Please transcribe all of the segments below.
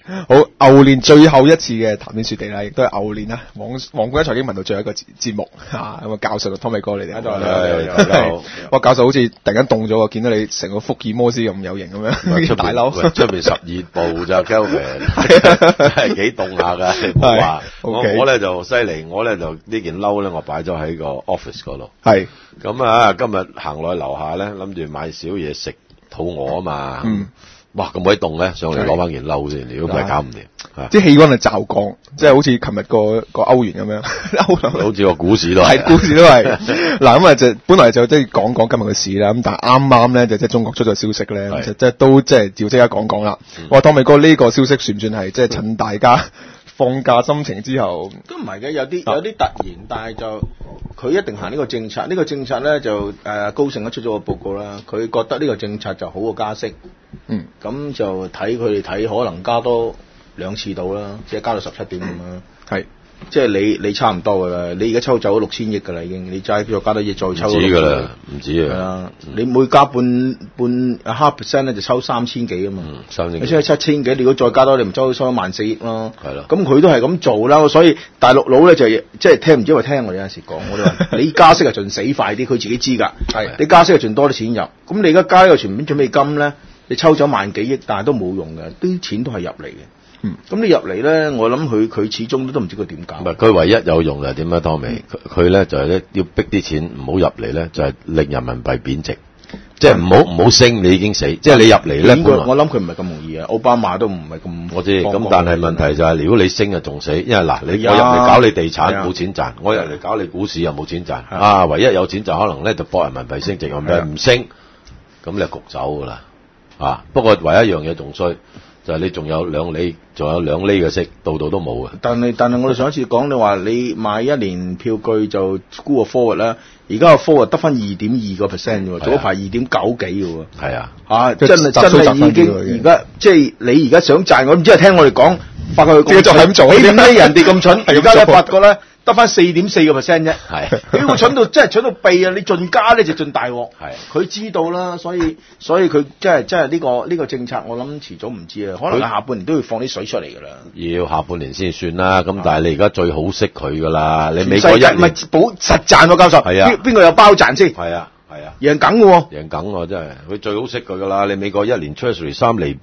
好，牛年最後一次嘅談天說地啦，亦都係牛年啦，黃冠一財經頻道最後一個節目嚇，咁啊教授同 Tommy 哥你哋喺度， 係， 哇教授好似突然間凍咗喎，見到你成個福爾摩斯咁有型咁樣，大褸， 出面12度咋 Kelvin， 真係幾凍下㗎，你唔好話。我咧就犀利，我咧就呢件褸咧，我擺咗喺個 office 嗰度。 係。 咁啊，今日行落去樓下咧，諗住買少嘢食，肚餓啊嘛。哇，咁鬼凍咧，上嚟攞翻件褸先，如果唔係搞唔掂。 啲氣温係驟降，即係好似琴日個歐元咁樣， 好似個股市都係。 係股市都係。嗱咁啊，就本來就即係講講今日嘅市啦，咁但係啱啱咧就即係中國出咗消息咧，就即係都即係要即刻講講啦。哇，Tommy哥呢個消息算唔算係即係趁大家放假心情之後？ 都唔係嘅，有啲突然，但係就佢一定行呢個政策。呢個政策咧就高盛都出咗個報告啦，佢覺得呢個政策就好過加息。咁就睇佢哋睇可能加多2次到啦，即係加到17點咁樣。係，即係你差唔多噶啦，你而家抽走咗6000億噶啦已經，你再加多嘢再抽。 唔止噶啦，唔止啊。係啦，你每加半 0.5% 咧就抽3000幾啊嘛。你先係7000幾，你如果再加多，你唔抽14000億咯。係咯。咁佢都係咁做啦，所以大陸佬咧就即係聽唔知話聽我哋有陣時講，我哋話你加息係盡死快啲，佢自己知㗎。係。你加息係盡多啲錢入，咁你而家加呢個全面準備金咧？你抽咗1幾億，但係都冇用嘅，啲錢都係入嚟嘅。咁你入嚟咧，我諗佢始終都唔知佢點搞。唔係， 佢唯一有用就係點咧，Tommy？佢咧就係咧要逼啲錢唔好入嚟咧，就係令人民幣貶值，即係唔好升，你已經死。即係你入嚟咧， 我諗佢唔係咁容易啊，奧巴馬都唔係咁。 我知，咁但係問題就係，如果你升啊仲死，因為嗱，我入嚟搞你地產冇錢賺，我入嚟搞你股市又冇錢賺，啊，唯一有錢就可能咧就博人民幣升值，人民幣唔升，咁你就焗走㗎啦。不過唯一一樣嘢仲衰，就係你仲有2厘嘅息，度都冇嘅。 但係我哋上一次講，你話你買1年票據就沽個 forward 啦，而家個 forward 得翻2.2%啫喎，早一排2.9幾嘅喎。係啊，真係已經而家即係你而家想賺，我唔知係聽我哋講，發覺佢就係咁做，你點解人哋咁蠢？而家咧發覺咧。得翻4.4% 啫，係，佢蠢到真係蠢到痹啊！你盡加咧就盡大鑊，係，佢知道啦，所以佢真係呢個政策，我諗遲早唔知啊，可能下半年都要放啲水出嚟㗎啦。要下半年先算啦，咁但係你而家最好識佢㗎啦，你美國一年咪保實賺喎，教授，係啊，邊個有包賺先？係啊，贏梗嘅喎，贏梗喎真係，佢最好識佢㗎啦，你美國一年 Treasury 3厘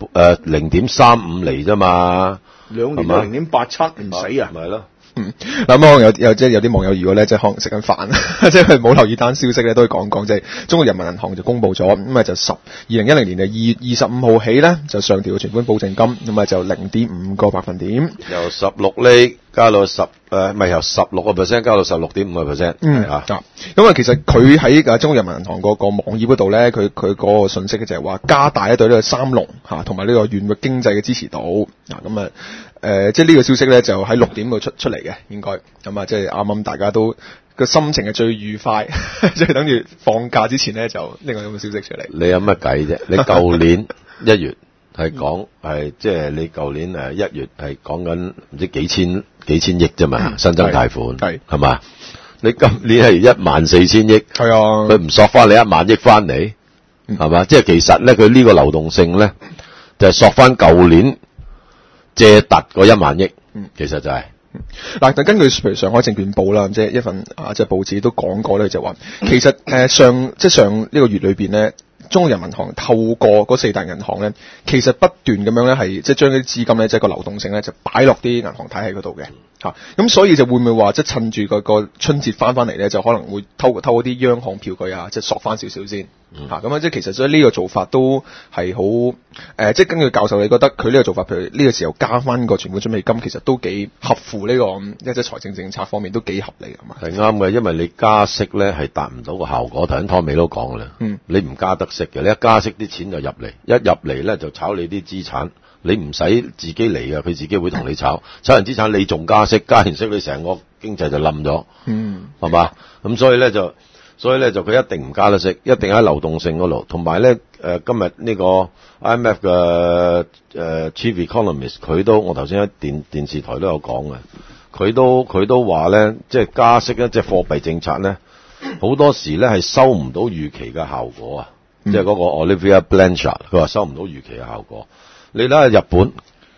0.35厘啫嘛，2年都0.87唔死啊，咪咯。 嗱，可能有即係有啲網友如果咧即係可能食緊飯，即係佢冇留意單消息咧，都可以講即係中國人民銀行就公布咗，咁啊就2010年嘅2月25號起咧就上調嘅存款保證金，咁啊就0.5個百分點， 由16厘加到由16% 加到16.5%。 咁啊其實佢喺中國人民銀行個網頁嗰度咧，佢嗰個信息嘅就係話加大一對呢個三農嚇同埋呢個縣域經濟嘅支持度，咁啊。即係呢個消息咧，就喺6點度出嚟嘅，應該咁啊，即係啱啱大家都個心情係最愉快，即係等住放假之前咧，就呢個咁嘅消息出嚟。 你有乜計啫？你舊年1月係講係即係你舊年1月係講緊唔知幾千億啫嘛，新增貸款係嘛？你今年係14000億，係啊，佢唔索翻你1萬億翻嚟，係嘛？即係其實咧，佢呢個流動性咧就係索翻舊年。借突嗰1萬億，其實就係嗱，但根據譬如上海證券報啦，即係一份即係報紙都講過咧，就話其實上呢個月裏邊咧，中國人民銀行透過嗰4大銀行咧，其實不斷咁樣咧係即係將啲資金咧即係個流動性咧就擺落啲銀行體系嗰度嘅嚇，咁所以就會唔會話即係趁住個春節翻嚟咧，就可能會透過啲央行票據啊，即係索翻少少先。咁即係其實所以呢個做法都係好即係根據教授，你覺得佢呢個做法，譬如呢個時候加翻個存款準備金，其實都幾合乎呢個即係財政政策方面都幾合理㗎嘛？ 係啱嘅，因為你加息咧係達唔到個效果。頭先湯美都講啦，你唔加得息嘅，你一加息啲錢就入嚟，一入嚟咧就炒你啲資產，你唔使自己嚟嘅，佢自己會同你炒完資產，你仲加息，加完息你成個經濟就冧咗，係嘛？咁所以咧就佢一定唔加得息，一定喺流動性嗰度。同埋咧，今日呢個 IMF 嘅Chief Economist 我頭先喺電視台都有講嘅，佢都話咧，即係加息咧，即係貨幣政策咧，好多時咧係收唔到預期嘅效果啊！即係嗰個 Olivia Blanchard 佢話收唔到預期嘅效果。你睇下日本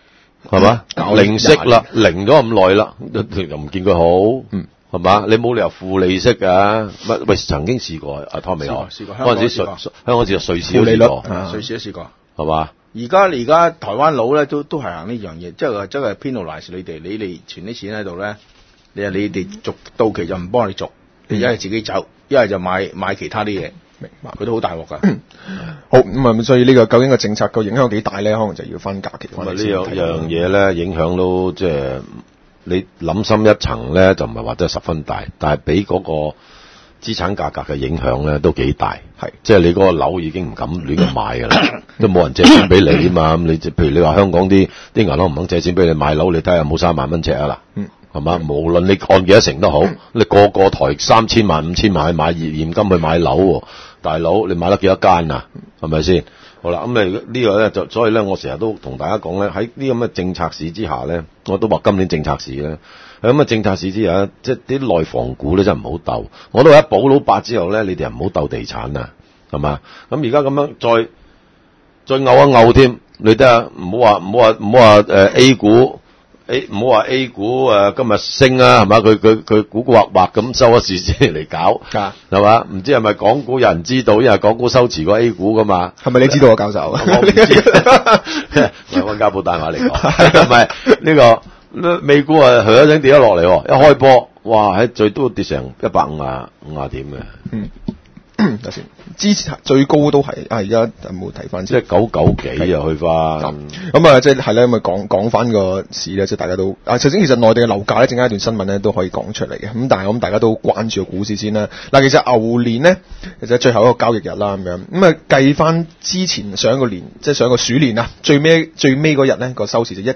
係嘛？零息啦，零咗咁耐啦，又唔見佢好，係嘛？你冇理由負利息㗎。喂，曾經試過阿湯美學， 試過嗰陣時香港試過瑞士都試過， 瑞士都試過， 係嘛？ 而家台灣佬咧都係行呢樣嘢，即係 penalize 你哋存啲錢喺度咧，你哋續到期就唔幫你續，你一係自己走，一係就買其他啲嘢。明白，佢都好大鑊㗎。 好咁啊，所以呢個究竟個政策個影響幾大咧？可能就要分假期。 咁啊，呢樣嘢咧影響都即係你諗深一層咧，就唔係話真係十分大，但係俾嗰個資產價格嘅影響咧都幾大。係，即係你嗰個樓已經唔敢亂咁買㗎啦，都冇人借錢俾你啊嘛。咁你譬如你話香港啲銀行唔肯借錢俾你買樓，你睇下有冇3萬蚊尺啊啦。係嘛？無論你按幾多成都好，你個抬3000萬、5000萬去買現金去買樓喎，大佬你買得幾多間啊？係咪先？好啦，咁呢個咧就所以咧，我成日都同大家講咧，喺呢咁嘅政策市之下咧，我都話今年政策市咧，喺咁嘅政策市之下，即係啲內房股咧真係唔好鬥。我都話一保老八之後咧，你哋又唔好鬥地產啊，係嘛？咁而家咁樣再拗一拗添，你睇下唔好話A 股。唔好話 A 股今日升啊，係嘛？佢古古惑惑咁收咗市先嚟搞，係嘛？唔知係咪港股有人知道，因為港股收持過 A 股噶嘛？ 係咪你知道啊，教授？ 我唔知，溫家寶帶埋嚟講，係咪呢個美股佢一聲跌咗落嚟，一開波，哇！喺最多跌成150點嘅。 等先，之前最高都係而家有冇睇翻？ 即係990幾又去翻。 咁啊，即係咧，咁啊講翻個市咧，即係大家都首先其實內地嘅樓價咧，陣間一段新聞咧都可以講出嚟嘅。咁但係我諗大家都關注個股市先啦。嗱，其實牛年咧，其實最後一個交易日啦，咁樣咁啊計翻之前上一個年，即係上一個鼠年啊，最尾嗰日咧個收市就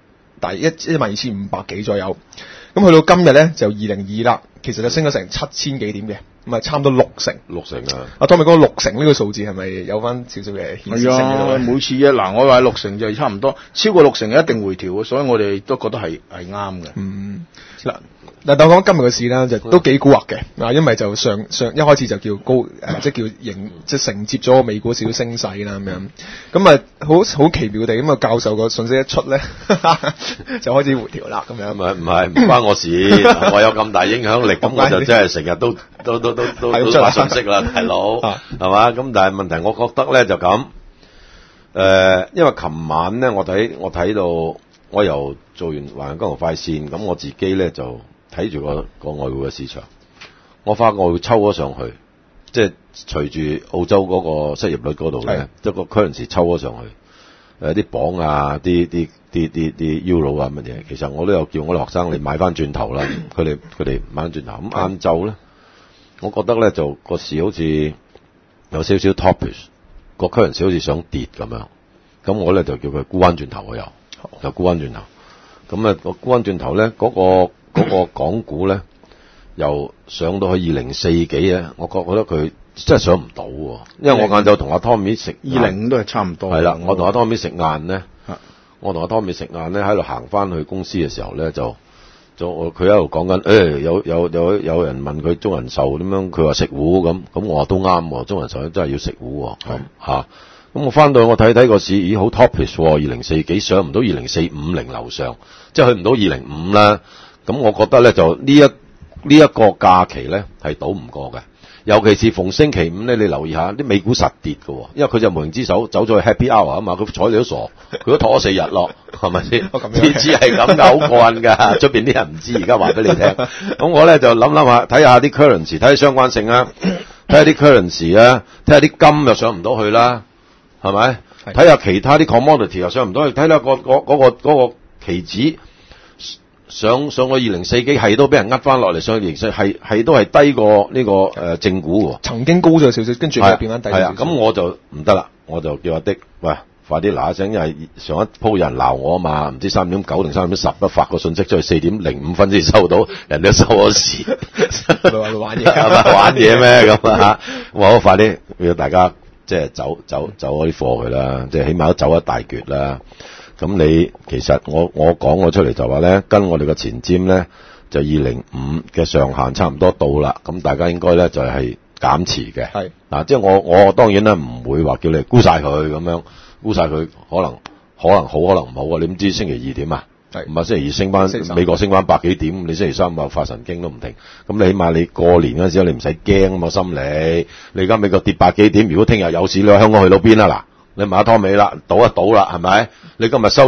112,500幾左右。咁去到今日咧就202啦，其實就升咗成7000幾點嘅，咁啊差唔多6成。6成啊！阿湯米講6成呢個數字係咪有翻少少嘅顯示性喺度？ 每次嗱，我話6成就差唔多，超過6成一定回調嘅，所以我哋都覺得係啱嘅。 嗱，但我講今日嘅市啦，就都幾蠱惑嘅，因為就上一開始就叫高，即係叫即係承接咗美股少少升勢啦咁樣，咁啊好奇妙地咁啊教授個信息一出咧，就開始回調啦咁樣。 唔關我事，我有咁大影響力，咁我就真係成日都發信息啦，大佬，係嘛？咁但係問題，我覺得咧就咁，因為琴晚咧我睇到我又做完環球金融快線，咁我自己咧就睇住個外匯嘅市場，我發覺我會抽咗上去，即係隨住澳洲嗰個失業率嗰度咧，即係個 currency 抽咗上去，啲鎊啊，啲 Euro 啊乜嘢，其實我都有叫我哋學生你買翻轉頭啦，佢哋買翻轉頭，咁晏晝咧，我覺得咧就個市好似有少少 topish， 個 currency 好似想跌咁樣，咁我咧就叫佢沽翻轉頭，我又沽翻轉頭，咁啊個沽翻轉頭咧嗰個港股咧，又上到去204幾啊！我覺得佢真係上唔到喎，因為我晏晝同阿 Tommy 食 205都係差唔多。 係啦，我同阿 Tommy 食晏咧，喺度行翻去公司嘅時候咧，就佢喺度講緊，有人問佢中人壽點樣，佢話食糊咁我話都啱喎，中人壽真係要食糊喎，咁我翻到去我睇個市，咦好 topish 喎，204幾上唔到20450樓上，即係去唔到205啦。咁我覺得咧就呢一個假期咧係賭唔過嘅，尤其是逢星期五咧，你留意下啲美股實跌嘅，因為佢就無形之手走咗去 Happy Hour 啊嘛，佢睬你都傻，佢都拖咗4日咯，係咪先？次次係咁嘅，好過癮㗎，出邊啲人唔知，而家話俾你聽。咁我咧就諗下，睇下啲 currency， 睇下相關性啊，睇下啲 currency 啊，睇下啲金又上唔到去啦，係咪？睇下其他啲 commodity 又上唔到去，睇下嗰個期指。上個204幾係都俾人呃翻落嚟，上去204係都係低過呢個正股喎。 曾經高咗少少，跟住又變翻低少少。 咁我就唔得啦，我就叫阿的，喂，快啲嗱一聲，因為上一鋪有人鬧我啊嘛，唔知3.9定3.10都發個信息出去4.05分先收到，人哋都收咗市， 係咪話玩嘢？ 係咪玩嘢咩咁啊嚇？我好快啲要大家即係走嗰啲貨佢啦，即係起碼都走一大橛啦。咁你其實我講我出嚟就話咧，跟我哋嘅前瞻咧就205嘅上限差唔多到啦，咁大家應該咧就係減持嘅。即係我當然咧唔會話叫你沽晒佢咁樣，沽晒佢可可能好，可能唔好啊！你唔知星期二點啊？唔係星期二升翻，美國升翻百幾點，你星期三又發神經都唔停。咁你起碼你過年嗰陣時你唔使驚啊嘛心理。你而家美國跌百幾點，如果聽日有市，你話香港去到邊啊？嗱，你買湯尾啦，賭一賭啦，係咪？你今日收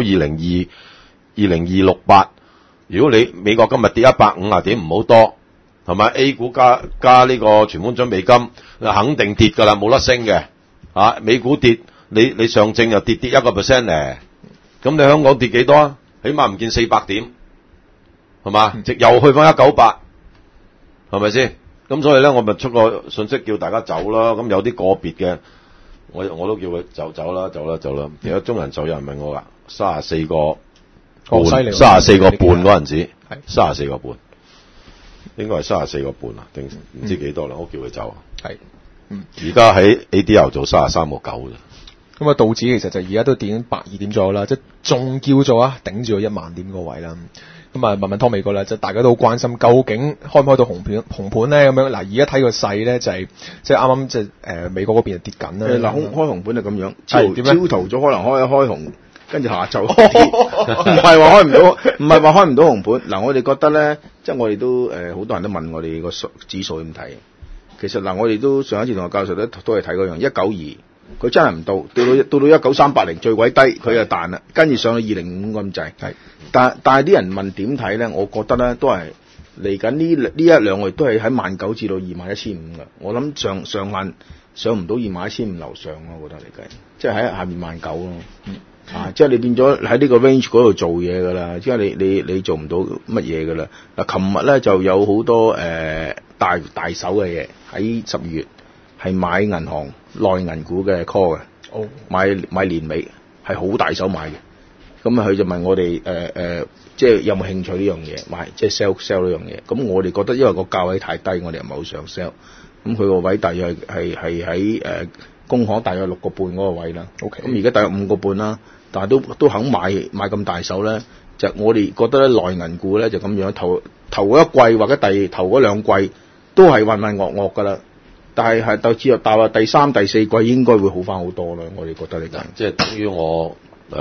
20268，如果你美國今日跌150點，唔好多，係咪 ？A 股加呢個存款準備金，肯定跌㗎啦，冇得升嘅。啊，美股跌，你上證又跌1%咧，咁你香港跌幾多啊？起碼唔見400點，係嘛？又去翻198，係咪先？咁所以咧，我咪出個信息叫大家走啦。咁有啲個別嘅，我都叫佢走啦。而家中人壽有人問我㗎，34個半嗰陣時，34個半，應該係34個半啊，定唔知幾多啦？我叫佢走。係，而家喺 ADR 做33個9啫。 咁啊，道指其實就而家都跌緊120點左右啦，即係仲叫做頂住個1萬點個位啦。咁啊，問湯美國啦，就大家都好關心，究竟開唔開到紅盤咧？咁樣嗱，而家睇個勢咧就係即係啱啱即係美國嗰邊就跌緊啦。 嗱，開紅盤就咁樣，朝頭早可能開紅，跟住下晝唔係話開唔到紅盤。嗱，我哋覺得咧，即係我哋都好多人都問我哋個指數點睇。其實嗱，我哋都上一次同個教授都係睇嗰樣192。佢真係唔到19380最鬼低，佢就彈啦，跟住上到205咁滯。係，但係啲人問點睇咧？我覺得咧都係嚟緊呢一兩個月都係喺19,000至到21,500㗎。我諗上限上唔到21,500樓上咯，我覺得嚟計，即係喺下面19,000咯。即係你變咗喺呢個 range 嗰度做嘢㗎啦，即係你做唔到乜嘢㗎啦。嗱，琴日咧就有好多大手嘅嘢喺12月係買銀行內銀股嘅 call 嘅，買年尾係好大手買嘅。咁啊，佢就問我哋即係有冇興趣呢樣嘢買，即係 sell 呢樣嘢。咁我哋覺得因為個價位太低，我哋又唔係好想 sell。咁佢個位大約係喺工行大約6個半嗰個位啦。OK。咁而家大約5個半啦，但係都肯買咁大手咧，就我哋覺得咧內銀股咧就咁樣頭嗰一季或者頭嗰兩季都係渾渾噩噩㗎啦。但係到至到話第三、第四季應該會好翻好多啦，我哋覺得你講。 即係等於我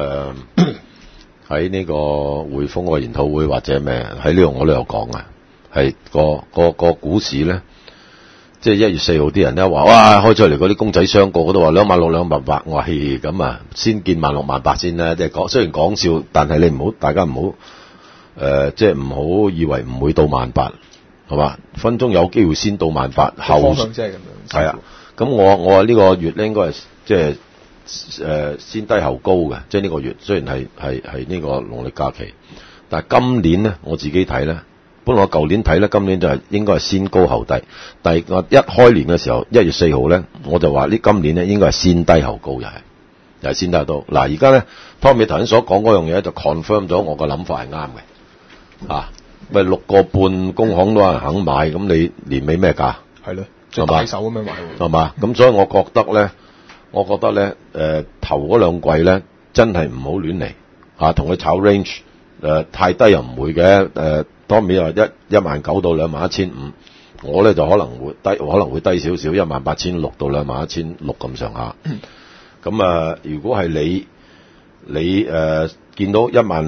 喺呢個匯豐個研討會或者咩喺呢度我都有講啊，係個股市咧，即係1月4號啲人咧話哇開出嚟嗰啲公仔箱個嗰度話26,000、28,000，我話嘿咁啊，先見16,000、18,000先啦，即係講雖然講笑，但係你唔好大家唔好即係唔好以為唔會到18,000。係嘛？分鐘有機會先到18,000，後即係咁樣。 係啊，咁我話呢個月咧應該係即係先低後高嘅，即係呢個月雖然係呢個農曆假期，但係今年咧我自己睇咧，本來我舊年睇咧，今年就係應該係先高後低。但係我一開年嘅時候1月4號咧，我就話今年咧應該係先低後高，又係先低後高。嗱，而家咧湯美頭先所講嗰樣嘢就 confirm 咗我個諗法係啱嘅，啊。咪6個半工行都有人肯買，咁你年尾咩價？係咯， 最大手咁樣買喎。 係嘛？咁所以我覺得咧，頭嗰兩季咧真係唔好亂嚟嚇，同佢炒 range，太低又唔會嘅。當面話119,000到21,500，我咧就可能會低少少，18,600到21,600咁上下。咁如果係你見到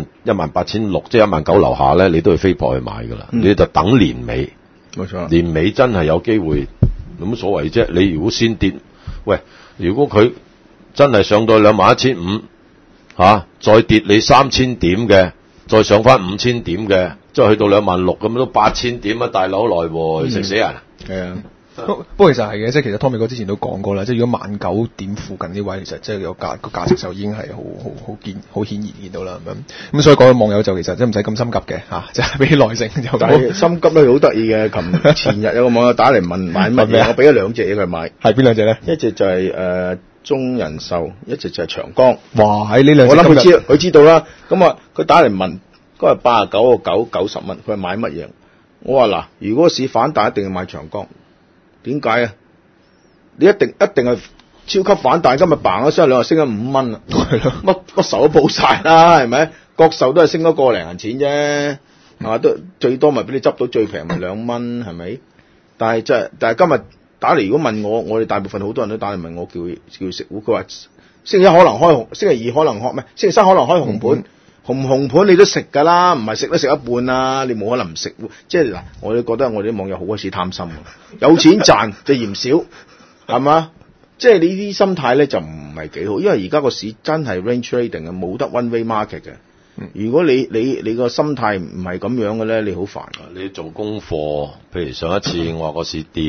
18,600即係19,000樓下咧，你都係飛撲去買㗎啦。你就等年尾， 冇錯。年尾真係有機會，有乜所謂啫？你如果先跌，喂，如果佢真係上到21,500再跌你3,000點嘅，再上翻5,000點嘅，即係去到26,000咁都8,000點啊！大佬來喎，食死人！ 係啊。 不過其實係嘅，即係其實湯美國之前都講過啦，即係如果19,000點附近啲位，其實即係個價值就已經係好顯然見到啦咁。咁所以講到網友就其實真唔使咁心急嘅嚇，即係俾啲耐性就。但係心急咧好得意嘅，前日有個網友打嚟問買乜嘢，我俾咗2隻嘢佢買。係邊2隻咧？一隻就係中人壽，一隻就係長江。哇！喺呢兩隻我諗佢知道啦。咁啊，佢打嚟問嗰日89個9 90蚊，佢係買乜嘢？我話嗱，如果市反彈一定要買長江。點解啊？你一定係超級反彈，今日嘭一聲兩日升咗5蚊啦，係咯，乜仇都報晒啦，係咪？國壽都係升咗個零銀錢啫，係嘛？都最多咪俾你執到最平咪2蚊，係咪？但係今日打嚟，如果問我哋大部分好多人都打嚟問我叫食股，佢話星期一可能開星期二可能開咩？星期三可能開紅盤。紅盤你都食㗎啦，唔係食都食一半啦，你冇可能唔食。即係嗱，我哋覺得我哋啲網友好鬼死貪心，有錢賺就嫌少，係嘛？即係你呢啲心態咧就唔係幾好，因為而家個市真係 range trading 嘅，冇得 one way market 嘅。如果你個心態唔係咁樣嘅咧，你好煩㗎。 你做功課，譬如上一次我話個市跌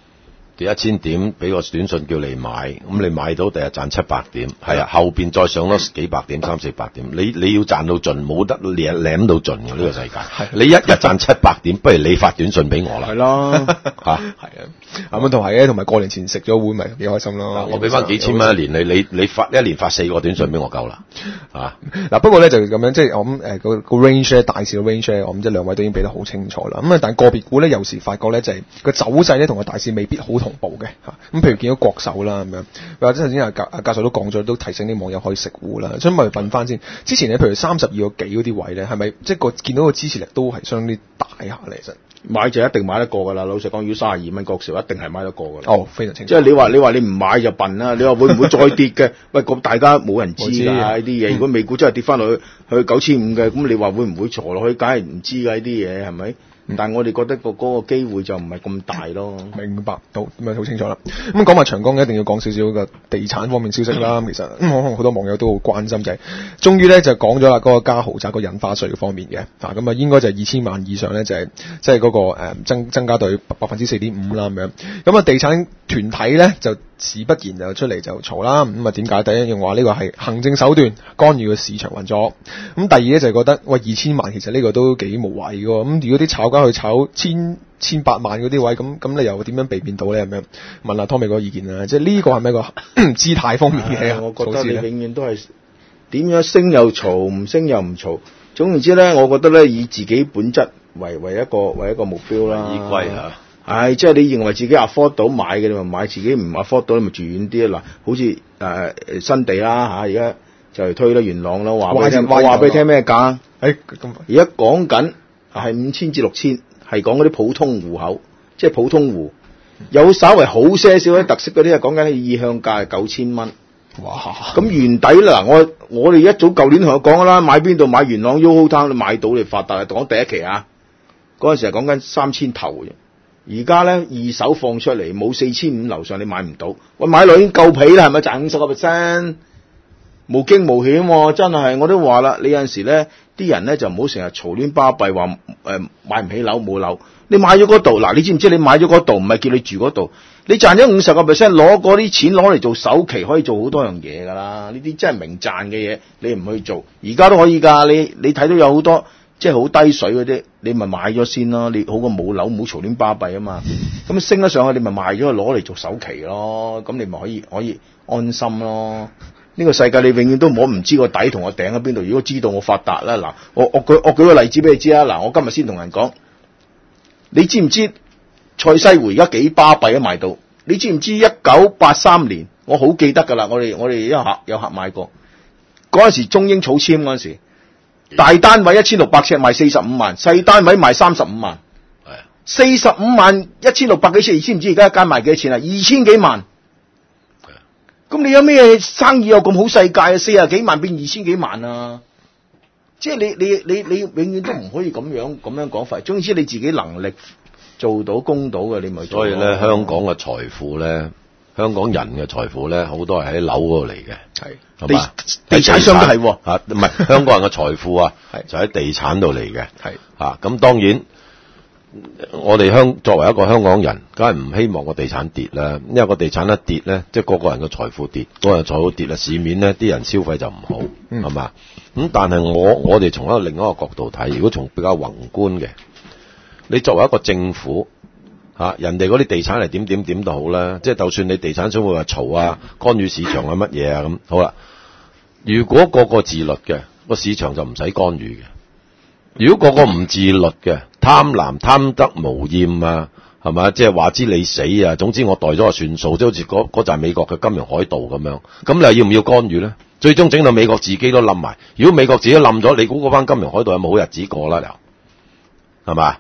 1000點，俾個短信叫你買，咁你買到第日賺700點，係啊，後邊再上多幾百點、300-400點，你要賺到盡，冇得舐到盡嘅呢個世界。你一日賺700點，不如你發短信俾我啦。 係咯， 係啊，咁同係嘅，同埋過年前食咗碗咪幾開心咯。 我俾翻幾千蚊一年，你發一年發4個短信俾我夠啦。 嗱，不過咧就咁樣，即係我諗個 range 咧，大市嘅 range 咧，我諗即係兩位都已經俾得好清楚啦。咁啊，但係個別股咧，有時發覺咧就係個走勢咧同個大市未必好同步嘅嚇。咁譬如見到國壽啦咁樣，或者頭先阿教授都講咗，都提醒啲網友可以食糊啦。所以咪問翻先，之前咧譬如32個幾嗰啲位咧，係咪即係見到個支持力都係相當之大下嚟？其實買就一定買得過㗎啦。老實講，如果32蚊國壽一定係買得過㗎啦。 哦，非常清楚。 即係你話你唔買就笨啦。你話會唔會再跌嘅？喂，咁大家冇人知㗎呢啲嘢。如果美股真係跌翻落去9500嘅，咁你話會唔會坐落去？梗係唔知㗎呢啲嘢係咪？但係我哋覺得嗰個機會就唔係咁大咯。 明白到咁啊，好清楚啦。咁講埋長江，一定要講少少嘅地產方面消息啦。其實可能好多網友都好關心，就係終於咧就講咗啦，嗰個加豪宅個印花稅方面嘅咁啊，應該就係2000萬以上咧，就係即係嗰個增加到 4.5% 啦咁樣。咁啊，地產團體咧就自不然就出嚟就嘈啦。咁啊，點解？第一樣話呢個係行政手段干預個市場運作。咁第二咧就係覺得喂2000萬其實呢個都幾無謂嘅。咁如果啲炒家去炒千百萬嗰啲位，咁你又點樣避免到咧？咁樣問下 Tommy 個意見啊，即係呢個係咪一個姿態方面嘅？ 我覺得你永遠都係點樣升又嘈，唔升又唔嘈。總言之咧，我覺得咧以自己本質為一個目標啦。 依歸嚇。 係，即係你認為自己 afford 到買嘅，你咪買；自己唔 afford 到，你咪住遠啲啊！嗱，好似新地啦而家就嚟推啦元朗啦，話俾你聽咩價？而家講緊係5000至6000，係講嗰啲普通戶口，即係普通戶，有稍微好些少啲特色嗰啲啊，講緊意向價係9000蚊。哇！咁原底啦，我哋一早舊年同佢講啦，買邊度買元朗 YOHO Town 買到你發達，講第一期啊，嗰陣時係講緊3000頭嘅。而家咧二手放出嚟冇4500樓上你買唔到，喂買落已經夠皮啦，係咪賺50%？無驚無險喎，真係我都話啦，你有陣時咧啲人咧就唔好成日嘈亂巴閉話買唔起樓冇樓，你買咗嗰度嗱，你知唔知你買咗嗰度唔係叫你住嗰度，你賺咗50%攞嗰啲錢攞嚟做首期可以做好多樣嘢㗎啦，呢啲真係明賺嘅嘢，你唔去做，而家都可以㗎，你睇到有好多。即係好低水嗰啲，你咪買咗先咯。你好過冇樓，唔好嘈亂巴閉啊嘛。咁升得上去，你咪賣咗攞嚟做首期咯。咁你咪可以安心咯。呢個世界你永遠都摸唔知個底同個頂喺邊度。如果知道我發達啦，嗱，我舉個例子俾你知啊。嗱，我今日先同人講，你知唔知賽西湖而家幾巴閉啊賣到？你知唔知1983年？我好記得㗎啦。我哋有客買過嗰陣時，中英草簽嗰陣時。大單位1600尺賣45萬，細單位賣35萬。係45萬1600幾尺，你知唔知而家一間賣幾多錢啊？2000幾萬。係啊。咁你有咩生意有咁好世界啊？40幾萬變2000幾萬啊！即係你永遠都唔可以咁樣講法。總之你自己能力做到供到嘅，你咪做。所以咧，香港嘅財富咧，香港人嘅財富咧，好多係喺樓嗰度嚟嘅。係。 地產商都係喎， 唔係香港人嘅財富啊，就喺地產度嚟嘅。係咁當然，我哋作為一個香港人，梗係唔希望個地產跌啦，因為個地產一跌咧，即係個人嘅財富跌，個人財富跌啦，市面咧啲人消費就唔好，係嘛？咁但係我哋從另一個角度睇，如果從比較宏觀嘅，你作為一個政府。人哋嗰啲地產係點都好啦，即係就算你地產商會話嘈啊、干預市場啊乜嘢啊咁，好啦。如果個自律嘅，個市場就唔使干預嘅；如果個唔自律嘅，貪得無厭啊，係咪？即係話知你死啊，總之我代咗就算數，即係好似嗰陣美國嘅金融海盜咁樣。咁你又要唔要干預咧？最終整到美國自己都冧埋。如果美國自己冧咗，你估嗰班金融海盜有冇好日子過啦？又係嘛？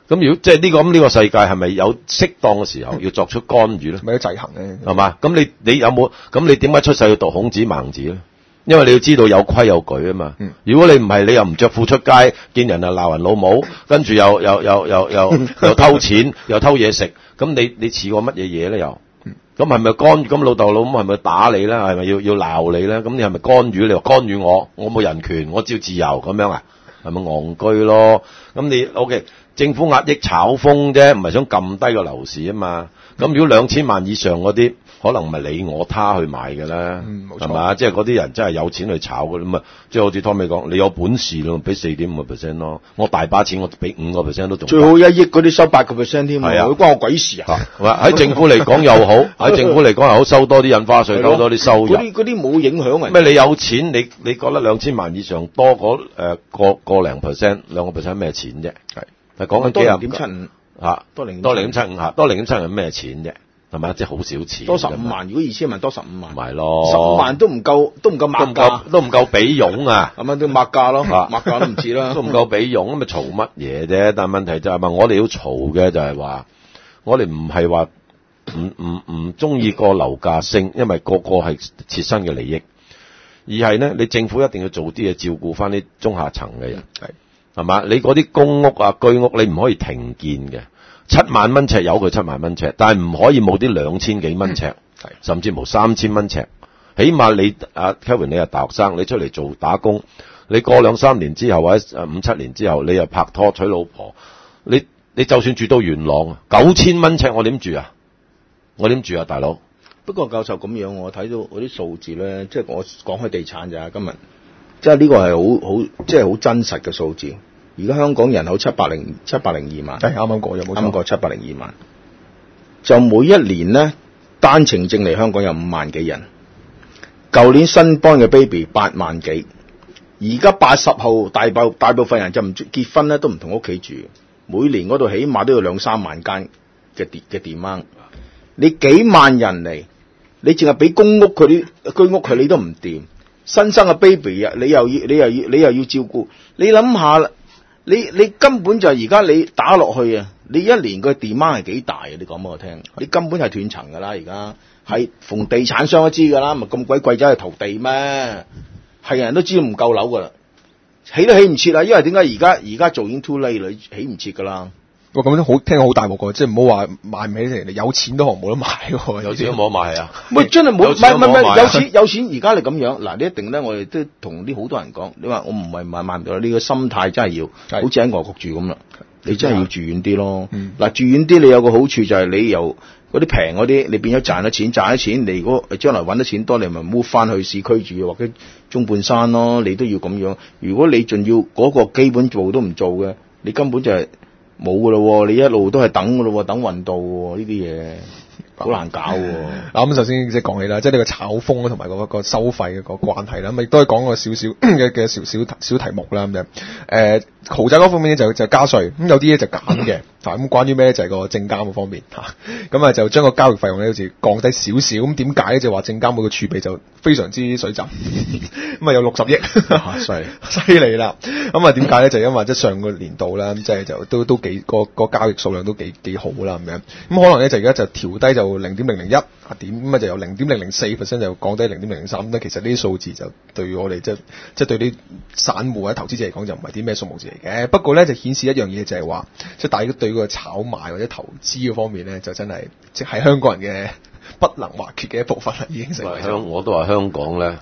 咁如果即係呢個世界係咪有適當嘅時候要作出干預咧？ 咪要制衡咧？ 係嘛？咁你有冇？咁你點解出世要讀孔子孟子咧？因為你要知道有規有矩啊嘛。如果你唔係，你又唔着褲出街，見人啊鬧人老母，跟住又偷錢，又偷嘢食，咁你似過乜嘢嘢咧又？咁係咪干預？咁老豆老母係咪打你咧？係咪要鬧你咧？咁你係咪干預？你話干預我冇人權，我只要自由咁樣啊？係咪戇居咯？咁你 OK， 政府壓抑炒風啫，唔係想撳低個樓市啊嘛。咁如果2000萬以上嗰啲，可能唔係你我他去買嘅啦，係嘛？即係嗰啲人真係有錢去炒嘅，咁啊，即係好似 Tommy 講，你有本事咯，俾 4.5% 咯，我大把錢，我俾5%都仲。 最好1億嗰啲收8%添，係啊，關我鬼事啊！ 喺政府嚟講又好，喺政府嚟講又好，收多啲印花稅，收多啲收入。 嗰啲冇影響啊！ 咩？你有錢，你覺得2000萬以上多嗰個零 percent 2% 咩錢啫？係講緊幾廿 0.75 嚇，多0.75嚇，多0.75係咩錢啫？係咪？即係好少錢。 多15萬，如果2000萬多15萬。 咪咯 ，15萬都唔夠抹價， 都唔夠比佣啊！ 咁都抹價咯，抹價都唔止啦， 都唔夠比佣，咁咪嘈乜嘢啫？但係問題就係話，我哋要嘈嘅就係話，我哋唔係話唔中意個樓價升，因為個係切身嘅利益，而係咧，你政府一定要做啲嘢照顧翻啲中下層嘅人，係嘛？你嗰啲公屋啊、居屋，你唔可以停建嘅。7萬蚊尺有佢7萬蚊尺，但係唔可以冇啲2000幾蚊尺，甚至冇3000蚊尺。起碼你Kevin 你係大學生，你出嚟做打工，你過2-3年之後或者5-7年之後，你又拍拖娶老婆，你就算住到元朗9000蚊尺，我點住啊？我點住啊，大佬？ 不過教授咁樣，我睇到嗰啲數字咧，即係我講開地產咋今日，即係呢個係好即係好真實嘅數字。而家香港人口702萬， 係啱啱過，有冇啱過702萬？就每一年咧，單程證嚟香港有5萬幾人。舊年新邦嘅 baby 8萬幾，而家80後大部分人就唔結婚咧，都唔同屋企住。每年嗰度起碼都要2-3萬間嘅 demand。你幾萬人嚟，你淨係俾公屋佢啲居屋佢，你都唔掂。新生嘅 baby 啊，你又要照顧，你諗下啦。你根本就係而家你打落去啊！你一年個 demand 係幾大啊？你講俾我聽，你根本係斷層噶啦！而家係逢地產商都知噶啦，咪咁鬼貴走去淘地咩？係人都知道唔夠樓噶啦，起都起唔切啦！因為點解而家做已經 too late 啦，起唔切噶啦。 哇，咁好聽好大鑊㗎，即係唔好話買唔起人哋有錢都可能冇得買喎， 有錢都冇得買啊！ 喂，真係冇，唔係有錢而家你咁樣嗱，你一定咧，我哋都同啲好多人講，你話我唔係買唔到，你個心態真係要好似喺外國住咁啦，你真係要住遠啲咯。嗱，住遠啲你有個好處就係你由嗰啲平嗰啲，你變咗賺咗錢，你如果將來揾得錢多，你咪 move 翻去市區住或者中半山咯，你都要咁樣。如果你仲要嗰個基本做都唔做嘅，你根本就係冇噶咯，你一路都係等噶咯，等運到呢啲嘢好難搞喎。 嗱，咁首先即係講起啦，即係呢個炒風同埋嗰個收費嘅個關係啦，咁亦都係講個少少嘅小題目啦咁樣。豪宅嗰方面咧就加稅，咁有啲咧就減嘅。咁關於咩就係個證監嗰方面咁啊就將個交易費用咧好似降低少少。咁點解咧就話證監會個儲備就非常之水浸，咁啊有60億，犀利啦。咁啊點解咧就因為即係上個年度啦，即係就都幾個交易數量都幾好啦咁樣。咁可能咧就而家就調低就0.001點，咁啊就由0.004% 就降低0.003。咁其實呢啲數字就對我哋即係對啲散戶或者投資者嚟講就唔係啲咩數目字嚟嘅。不過咧就顯示一樣嘢就係話，即係大家對個炒賣或者投資嗰方面咧，就真係即係香港人嘅不能或缺嘅一部分啦，已經成為。 我都話香港咧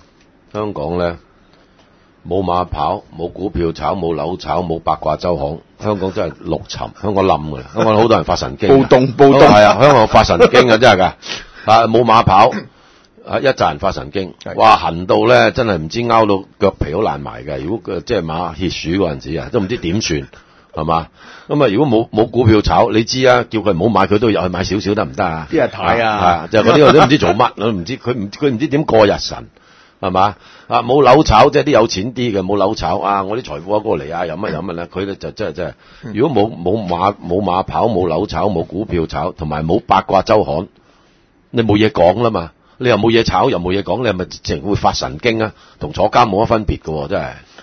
冇馬跑，冇股票炒，冇樓炒，冇八卦周刊，香港真係陸沉，香港冧㗎啦，香港好多人發神經， 暴動係啊，香港發神經啊，真係㗎，冇馬跑。一紮人發神經，哇痕到咧，真係唔知拗到腳皮都爛埋嘅。如果即係馬歇鼠嗰陣時啊，都唔知點算，係嘛？咁啊，如果冇股票炒，你知啊，叫佢唔好買，佢都入去買少少得唔得啊？ 啲人睇啊， 就嗰啲都唔知做乜，唔知佢唔知點過日神，係嘛？冇樓炒，即係啲有錢啲嘅冇樓炒啊！我啲財富過嚟啊，有乜咧？佢咧就真係，如果冇馬跑，冇樓炒，冇股票炒，同埋冇八卦周刊，你冇嘢講啦嘛。你又冇嘢炒，又冇嘢講，你係咪直情會發神經啊？同坐監冇乜分別㗎喎，真係。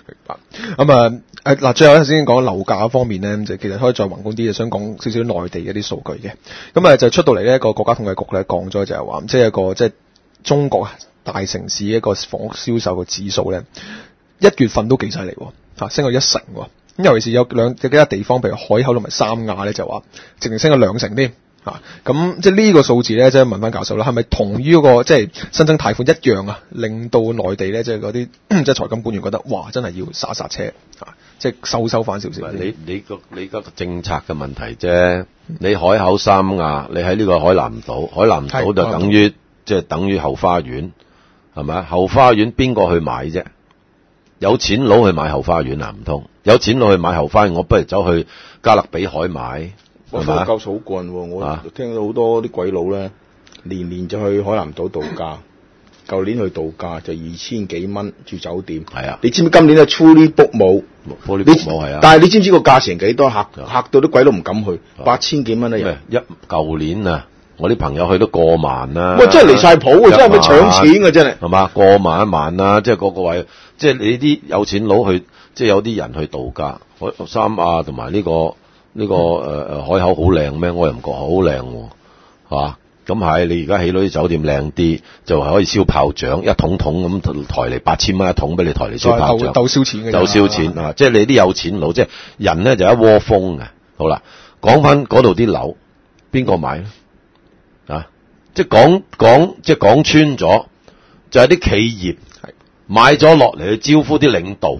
明白。嗱，最後頭先講樓價方面咧，就其實可以再宏觀啲，就想講少少內地嘅啲數據嘅。咁就出到嚟呢一個國家統計局咧講咗就係話，即係一個即係中國大城市一個房屋銷售嘅指數咧，1月份都幾犀利喎，升到1成喎。咁尤其是有幾個地方，譬如海口同埋三亞咧，就話直情升咗2成添。咁即係呢個數字咧，即係問翻教授啦，係咪同於嗰個即係新增貸款一樣啊？令到內地咧，即係嗰啲即係財金官員覺得，哇，真係要剎車即係收翻少少。 你個政策嘅問題啫。你海口三亞，你喺呢個海南島就等於即係等於後花園，係咪啊？後花園邊個去買啫？有錢佬去買後花園啊？唔通有錢佬去買後花園，我不如走去加勒比海買。 我覺得教授好棍喎，我聽到好多啲鬼佬咧，年年就去海南島度假，舊年去度假就2000幾蚊住酒店。係啊，你知唔知今年係 fully book 冇？ 係啊。 但係你知唔知個價錢幾多？嚇到啲鬼佬唔敢去，8000幾蚊一日。 舊年啊，我啲朋友去都過萬啦。 喂，真係離晒譜喎！真係咪搶錢㗎？真係。係嘛？過萬一萬啦，即係個位，即係你啲有錢佬去，即係有啲人去度假，三亞同埋呢個海口好靚咩？我又唔覺好靚喎，係嘛？咁係你而家起到啲酒店靚啲，就係可以燒炮仗，一桶咁抬嚟8000蚊一桶俾你抬嚟燒炮仗， 鬥燒錢嘅， 鬥燒錢啊！即係你啲有錢佬，即係人咧就一窩蜂嘅。好啦，講翻嗰度啲樓，邊個買咧？啊，即係講穿咗，就係啲企業買咗落嚟去招呼啲領導。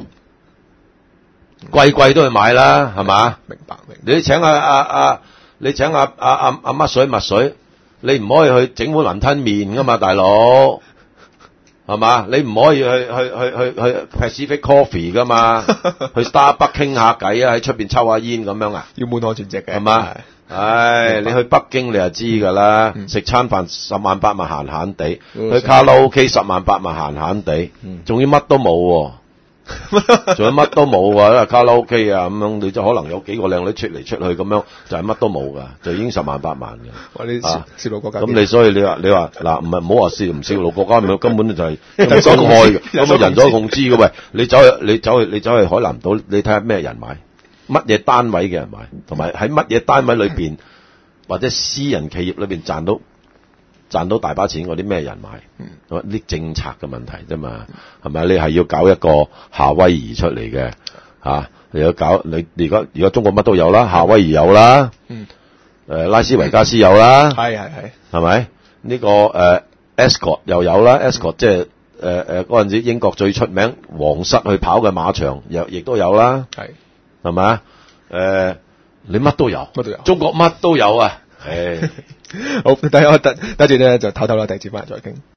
貴都去買啦，係嘛？明白。你請你請乜水墨水，你唔可以去整碗雲吞麵噶嘛，大佬，係嘛？你唔可以去 Pacific Coffee 噶嘛，去 Starbucks 傾下偈啊，喺出邊抽下煙咁樣啊？ 要滿漢全席嘅， 係嘛？唉，你去北京你就知噶啦，食餐飯10萬8萬閒閒地，去卡拉 OK 10萬8萬閒閒地，仲要乜都冇喎。仲有乜都冇啊，卡拉 OK 啊咁樣，你就可能有幾個靚女出嚟出去咁樣，就係乜都冇噶，就已經10萬8萬嘅。哇！你泄露國家咁你所以你話嗱，唔係唔好話唔泄露國家，根本就係人所共愛嘅，咁啊人所共知嘅喂，你走去海南島，你睇下咩人買，乜嘢單位嘅人買，同埋喺乜嘢單位裏邊或者私人企業裏邊賺到大把錢嗰啲咩人買？啲政策嘅問題啫嘛，係咪？你係要搞一個夏威夷出嚟嘅嚇，你要搞你而家中國乜都有啦，夏威夷有啦，拉斯維加斯有啦，係咪？呢個Ascot 又有啦，Ascot 即係嗰陣時英國最出名皇室去跑嘅馬場，亦都有啦，係咪啊？你乜都有，中國乜都有啊！好，等陣咧就唞唞啦，第二節翻嚟再傾。